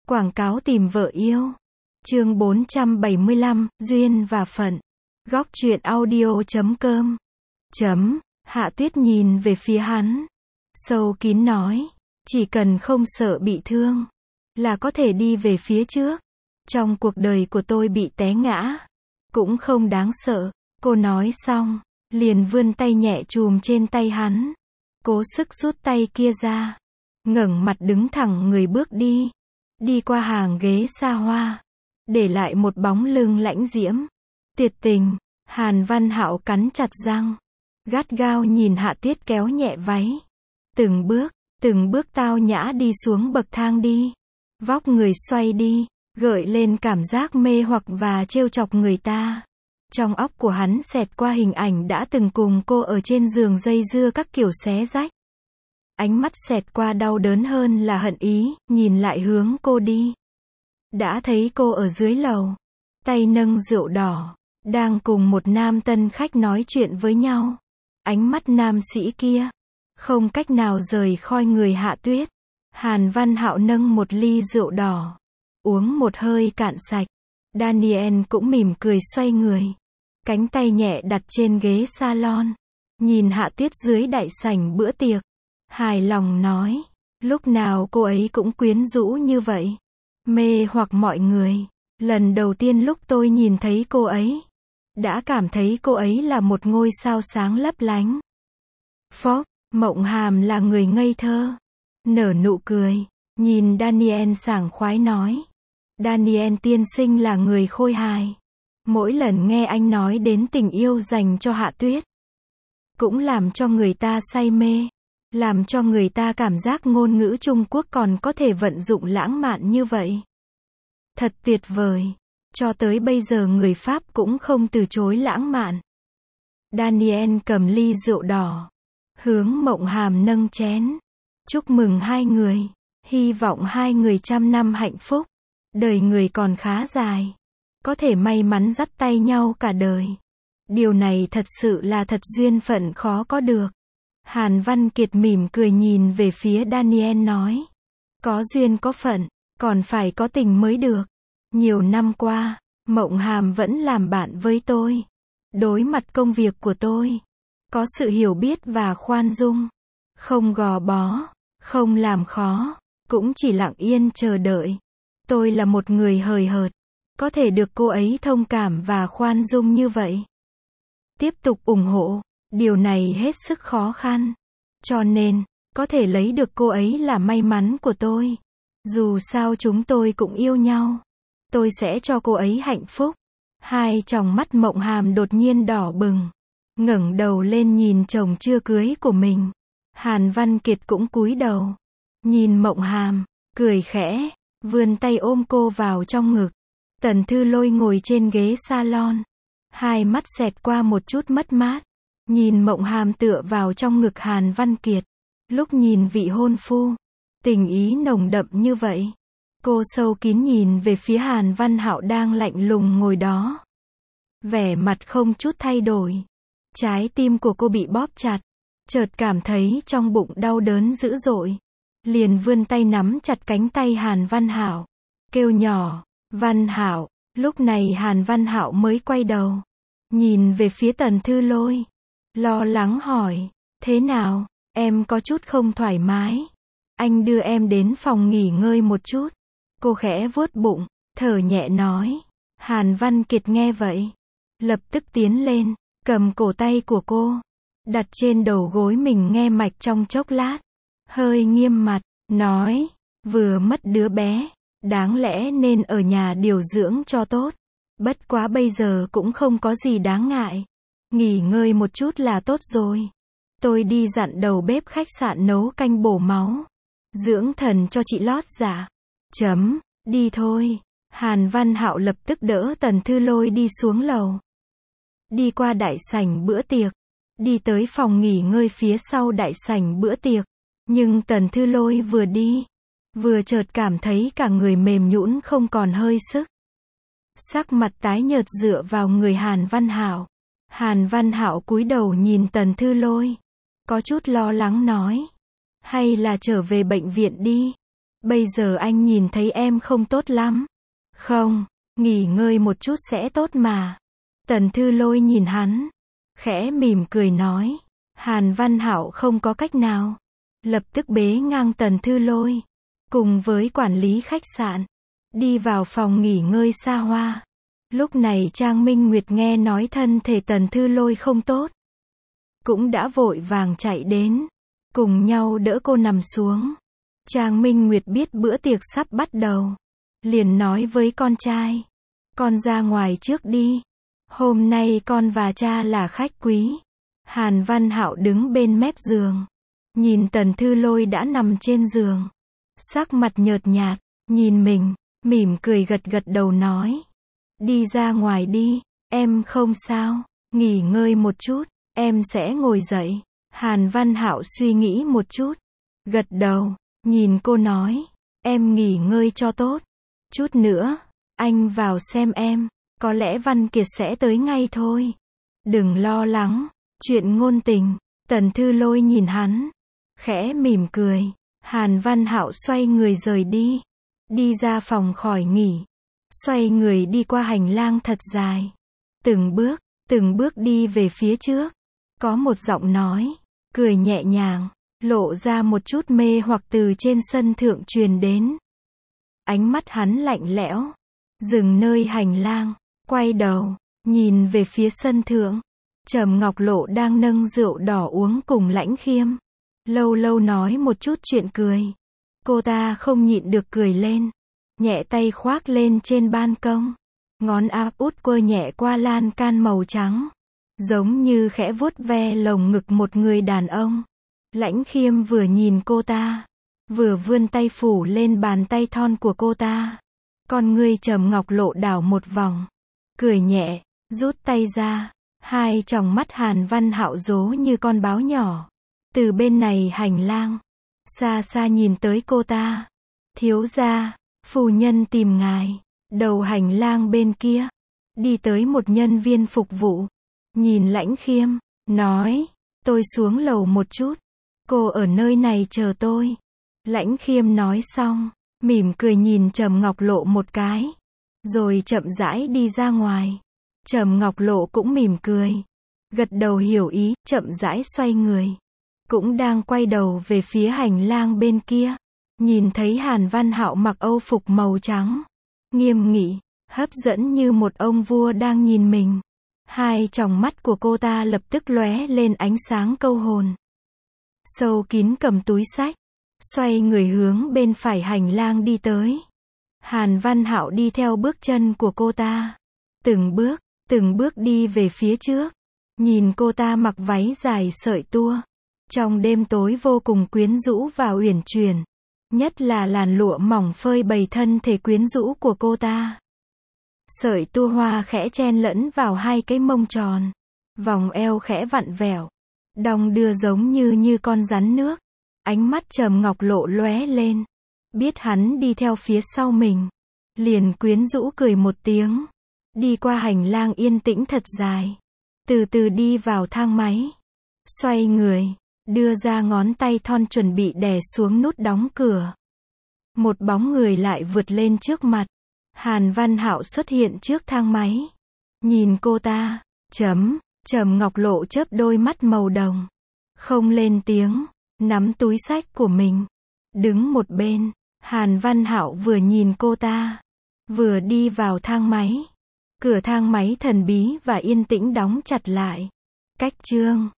Quảng cáo tìm vợ yêu. Chương 475, Duyên và Phận. Góc truyện audio.com. Hạ Tuyết nhìn về phía hắn. Sâu kín nói. Chỉ cần không sợ bị thương, là có thể đi về phía trước. Trong cuộc đời của tôi bị té ngã, cũng không đáng sợ. Cô nói xong, liền vươn tay nhẹ chùm trên tay hắn. Cố sức rút tay kia ra. Ngẩng mặt đứng thẳng người bước đi. Đi qua hàng ghế xa hoa. Để lại một bóng lưng lãnh diễm. Tuyệt tình. Hàn Văn Hạo cắn chặt răng. Gắt gao nhìn Hạ Tuyết kéo nhẹ váy. Từng bước tao nhã đi xuống bậc thang đi. Vóc người xoay đi, gợi lên cảm giác mê hoặc và trêu chọc người ta. Trong óc của hắn xẹt qua hình ảnh đã từng cùng cô ở trên giường dây dưa các kiểu xé rách. Ánh mắt xẹt qua đau đớn hơn là hận ý, nhìn lại hướng cô đi. Đã thấy cô ở dưới lầu, tay nâng rượu đỏ, đang cùng một nam tân khách nói chuyện với nhau. Ánh mắt nam sĩ kia không cách nào rời khỏi người Hạ Tuyết. Hàn Văn Hạo nâng một ly rượu đỏ, uống một hơi cạn sạch. Daniel cũng mỉm cười xoay người, cánh tay nhẹ đặt trên ghế salon, nhìn Hạ Tuyết dưới đại sảnh bữa tiệc, hài lòng nói, lúc nào cô ấy cũng quyến rũ như vậy, mê hoặc mọi người. Lần đầu tiên lúc tôi nhìn thấy cô ấy, đã cảm thấy cô ấy là một ngôi sao sáng lấp lánh. Phốc, Mộng Hàm là người ngây thơ, nở nụ cười, nhìn Daniel sảng khoái nói. Daniel tiên sinh là người khôi hài. Mỗi lần nghe anh nói đến tình yêu dành cho Hạ Tuyết, cũng làm cho người ta say mê, làm cho người ta cảm giác ngôn ngữ Trung Quốc còn có thể vận dụng lãng mạn như vậy. Thật tuyệt vời. Cho tới bây giờ người Pháp cũng không từ chối lãng mạn. Daniel cầm ly rượu đỏ, hướng Mộng Hàm nâng chén. Chúc mừng hai người, hy vọng hai người trăm năm hạnh phúc, đời người còn khá dài, có thể may mắn dắt tay nhau cả đời. Điều này thật sự là thật duyên phận khó có được. Hàn Văn Kiệt mỉm cười nhìn về phía Daniel nói. Có duyên có phận, còn phải có tình mới được. Nhiều năm qua, Mộng Hàm vẫn làm bạn với tôi. Đối mặt công việc của tôi, có sự hiểu biết và khoan dung. Không gò bó, không làm khó, cũng chỉ lặng yên chờ đợi. Tôi là một người hời hợt, có thể được cô ấy thông cảm và khoan dung như vậy. Tiếp tục ủng hộ, điều này hết sức khó khăn. Cho nên, có thể lấy được cô ấy là may mắn của tôi. Dù sao chúng tôi cũng yêu nhau. Tôi sẽ cho cô ấy hạnh phúc. Hai tròng mắt Mộng Hàm đột nhiên đỏ bừng. Ngẩng đầu lên nhìn chồng chưa cưới của mình. Hàn Văn Kiệt cũng cúi đầu. Nhìn Mộng Hàm, cười khẽ, vươn tay ôm cô vào trong ngực. Tần Thư Lôi ngồi trên ghế salon. Hai mắt xẹt qua một chút mất mát. Nhìn Mộng Hàm tựa vào trong ngực Hàn Văn Kiệt. Lúc nhìn vị hôn phu, tình ý nồng đậm như vậy. Cô sâu kín nhìn về phía Hàn Văn Hạo đang lạnh lùng ngồi đó. Vẻ mặt không chút thay đổi. Trái tim của cô bị bóp chặt. Chợt cảm thấy trong bụng đau đớn dữ dội. Liền vươn tay nắm chặt cánh tay Hàn Văn Hạo. Kêu nhỏ, Văn Hạo. Lúc này Hàn Văn Hạo mới quay đầu. Nhìn về phía Tần Thư Lôi. Lo lắng hỏi, thế nào, em có chút không thoải mái. Anh đưa em đến phòng nghỉ ngơi một chút. Cô khẽ vuốt bụng, thở nhẹ nói. Hàn Văn Kiệt nghe vậy, lập tức tiến lên, cầm cổ tay của cô, đặt trên đầu gối mình nghe mạch trong chốc lát. Hơi nghiêm mặt, nói, vừa mất đứa bé, đáng lẽ nên ở nhà điều dưỡng cho tốt. Bất quá bây giờ cũng không có gì đáng ngại. Nghỉ ngơi một chút là tốt rồi. Tôi đi dặn đầu bếp khách sạn nấu canh bổ máu, dưỡng thần cho chị lót dạ. Đi thôi. Hàn Văn Hạo lập tức đỡ Tần Thư Lôi đi xuống lầu. Đi qua đại sảnh bữa tiệc. Đi tới phòng nghỉ ngơi phía sau đại sảnh bữa tiệc. Nhưng Tần Thư Lôi vừa đi, vừa chợt cảm thấy cả người mềm nhũn không còn hơi sức. Sắc mặt tái nhợt dựa vào người Hàn Văn Hạo. Hàn Văn Hạo cúi đầu nhìn Tần Thư Lôi. Có chút lo lắng nói. Hay là trở về bệnh viện đi. Bây giờ anh nhìn thấy em không tốt lắm. Không, nghỉ ngơi một chút sẽ tốt mà. Tần Thư Lôi nhìn hắn, khẽ mỉm cười nói. Hàn Văn Hạo không có cách nào, lập tức bế ngang Tần Thư Lôi, cùng với quản lý khách sạn, đi vào phòng nghỉ ngơi xa hoa. Lúc này Trang Minh Nguyệt nghe nói thân thể Tần Thư Lôi không tốt, cũng đã vội vàng chạy đến, cùng nhau đỡ cô nằm xuống. Trang Minh Nguyệt biết bữa tiệc sắp bắt đầu, liền nói với con trai, con ra ngoài trước đi, hôm nay con và cha là khách quý. Hàn Văn Hạo đứng bên mép giường, nhìn Tần Thư Lôi đã nằm trên giường, sắc mặt nhợt nhạt, nhìn mình, mỉm cười gật gật đầu nói, đi ra ngoài đi, em không sao, nghỉ ngơi một chút, em sẽ ngồi dậy. Hàn Văn Hạo suy nghĩ một chút, gật đầu, nhìn cô nói, em nghỉ ngơi cho tốt, chút nữa, anh vào xem em, có lẽ Văn Kiệt sẽ tới ngay thôi. Đừng lo lắng, chuyện ngôn tình. Tần Thư Lôi nhìn hắn, khẽ mỉm cười. Hàn Văn Hạo xoay người rời đi, đi ra phòng khỏi nghỉ, xoay người đi qua hành lang thật dài, từng bước đi về phía trước. Có một giọng nói, cười nhẹ nhàng, lộ ra một chút mê hoặc từ trên sân thượng truyền đến. Ánh mắt hắn lạnh lẽo, dừng nơi hành lang, quay đầu, nhìn về phía sân thượng. Trầm Ngọc Lộ đang nâng rượu đỏ uống cùng Lãnh Khiêm. Lâu lâu nói một chút chuyện cười. Cô ta không nhịn được cười lên, nhẹ tay khoác lên trên ban công. Ngón áp út quơ nhẹ qua lan can màu trắng, giống như khẽ vuốt ve lồng ngực một người đàn ông. Lãnh Khiêm vừa nhìn cô ta, vừa vươn tay phủ lên bàn tay thon của cô ta. Con ngươi Trầm Ngọc Lộ đảo một vòng, cười nhẹ, rút tay ra. Hai tròng mắt Hàn Văn Hạo rố như con báo nhỏ. Từ bên này hành lang, xa xa nhìn tới cô ta. Thiếu gia, phu nhân tìm ngài. Đầu hành lang bên kia, đi tới một nhân viên phục vụ, nhìn Lãnh Khiêm, nói, tôi xuống lầu một chút, cô ở nơi này chờ tôi. Lãnh Khiêm nói xong, mỉm cười nhìn Trầm Ngọc Lộ một cái, rồi chậm rãi đi ra ngoài. Trầm Ngọc Lộ cũng mỉm cười, gật đầu hiểu ý, chậm rãi xoay người, cũng đang quay đầu về phía hành lang bên kia, nhìn thấy Hàn Văn Hạo mặc âu phục màu trắng, nghiêm nghị, hấp dẫn như một ông vua đang nhìn mình. Hai tròng mắt của cô ta lập tức lóe lên ánh sáng câu hồn. Sâu kín cầm túi xách, xoay người hướng bên phải hành lang đi tới. Hàn Văn Hạo đi theo bước chân của cô ta, từng bước đi về phía trước, nhìn cô ta mặc váy dài sợi tua, trong đêm tối vô cùng quyến rũ và uyển chuyển, nhất là làn lụa mỏng phơi bày thân thể quyến rũ của cô ta. Sợi tua hoa khẽ chen lẫn vào hai cái mông tròn, vòng eo khẽ vặn vẹo, đong đưa giống như con rắn nước. Ánh mắt Trầm Ngọc Lộ lóe lên, biết hắn đi theo phía sau mình, liền quyến rũ cười một tiếng, đi qua hành lang yên tĩnh thật dài, từ từ đi vào thang máy, xoay người, đưa ra ngón tay thon chuẩn bị đè xuống nút đóng cửa. Một bóng người lại vượt lên trước mặt. Hàn Văn Hạo xuất hiện trước thang máy, nhìn cô ta, Trầm Ngọc Lộ chớp đôi mắt màu đồng, không lên tiếng, nắm túi xách của mình, đứng một bên. Hàn Văn Hạo vừa nhìn cô ta, vừa đi vào thang máy. Cửa thang máy thần bí và yên tĩnh đóng chặt lại. Cách chương